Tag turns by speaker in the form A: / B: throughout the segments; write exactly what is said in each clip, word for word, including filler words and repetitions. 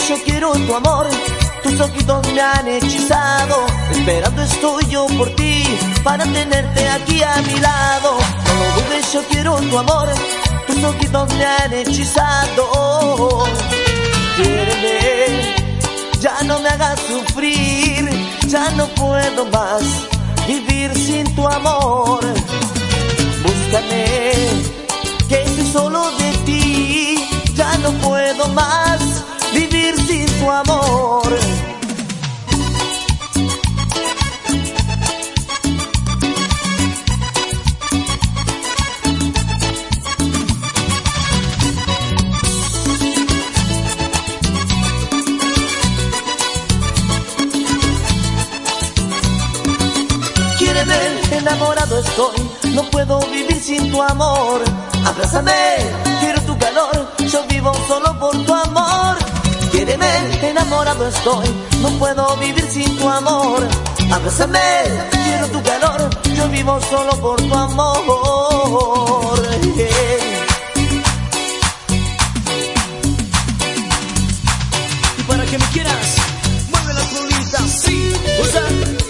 A: yo quiero tu amor. Tus ojitos me han hechizado, esperando estoy yo por ti, para tenerte aquí a mi lado. No lo dudes, yo quiero tu amor. Tus ojitos me han hechizado. Quiéreme, ya no me hagas sufrir, ya no puedo más vivir sin tu amor. Búscame, que estoy solo de ti, ya no puedo más vivir sin tu amor. Quiéreme, enamorado estoy, no puedo vivir sin tu amor. Abrázame, quiero tu calor, yo vivo solo por tu amor. Quiéreme, enamorado estoy, no puedo vivir sin tu amor. Abrázame, quiero tu calor, yo vivo solo por tu amor. Yeah.
B: Y para que me quieras, mueve la colita, sí, o sea.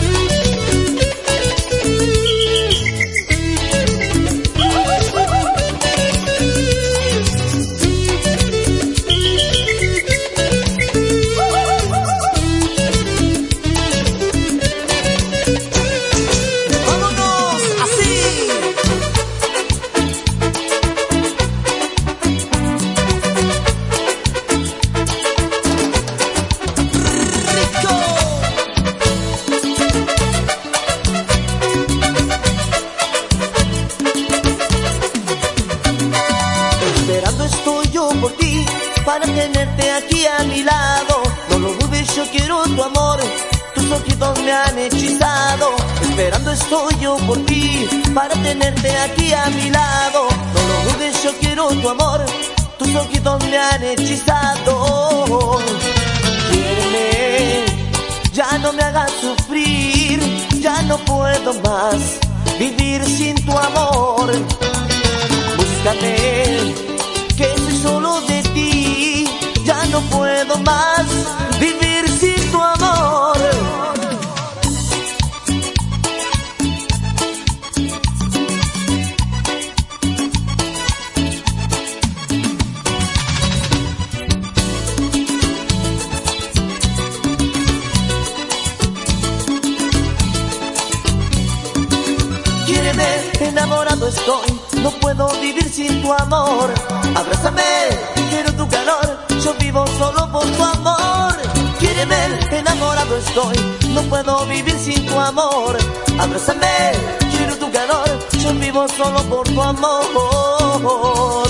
A: Esperando estoy yo por ti, para tenerte aquí a mi lado. No lo dudes, yo quiero tu amor. Tus ojitos me han hechizado. Esperando estoy yo por ti, para tenerte aquí a mi lado. No lo dudes, yo quiero tu amor. Tus ojitos me han hechizado. Quiéreme, ya no me hagas sufrir, ya no puedo más vivir sin tu amor. Búscame, que estoy solo de ti, ya no puedo más vivir sin tu amor. Quiéreme, enamorado estoy, no puedo vivir sin tu amor. Abrázame, quiero tu calor, yo vivo solo por tu amor. Quiéreme, enamorado estoy, no puedo vivir sin tu amor. Abrázame, quiero tu calor, yo vivo solo por tu amor.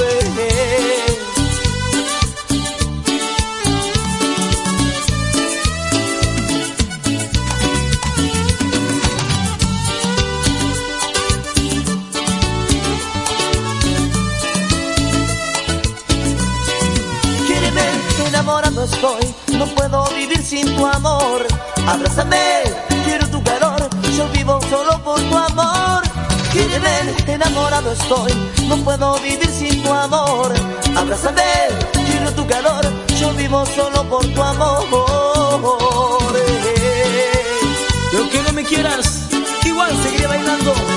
A: Enamorado estoy, no puedo vivir sin tu amor. Abrázame, quiero tu calor, yo vivo solo por tu amor. Quiéreme, enamorado estoy, no puedo vivir sin tu amor. Abrázame, quiero tu calor, yo vivo solo por tu amor.
B: Y aunque no me quieras, igual seguiré bailando.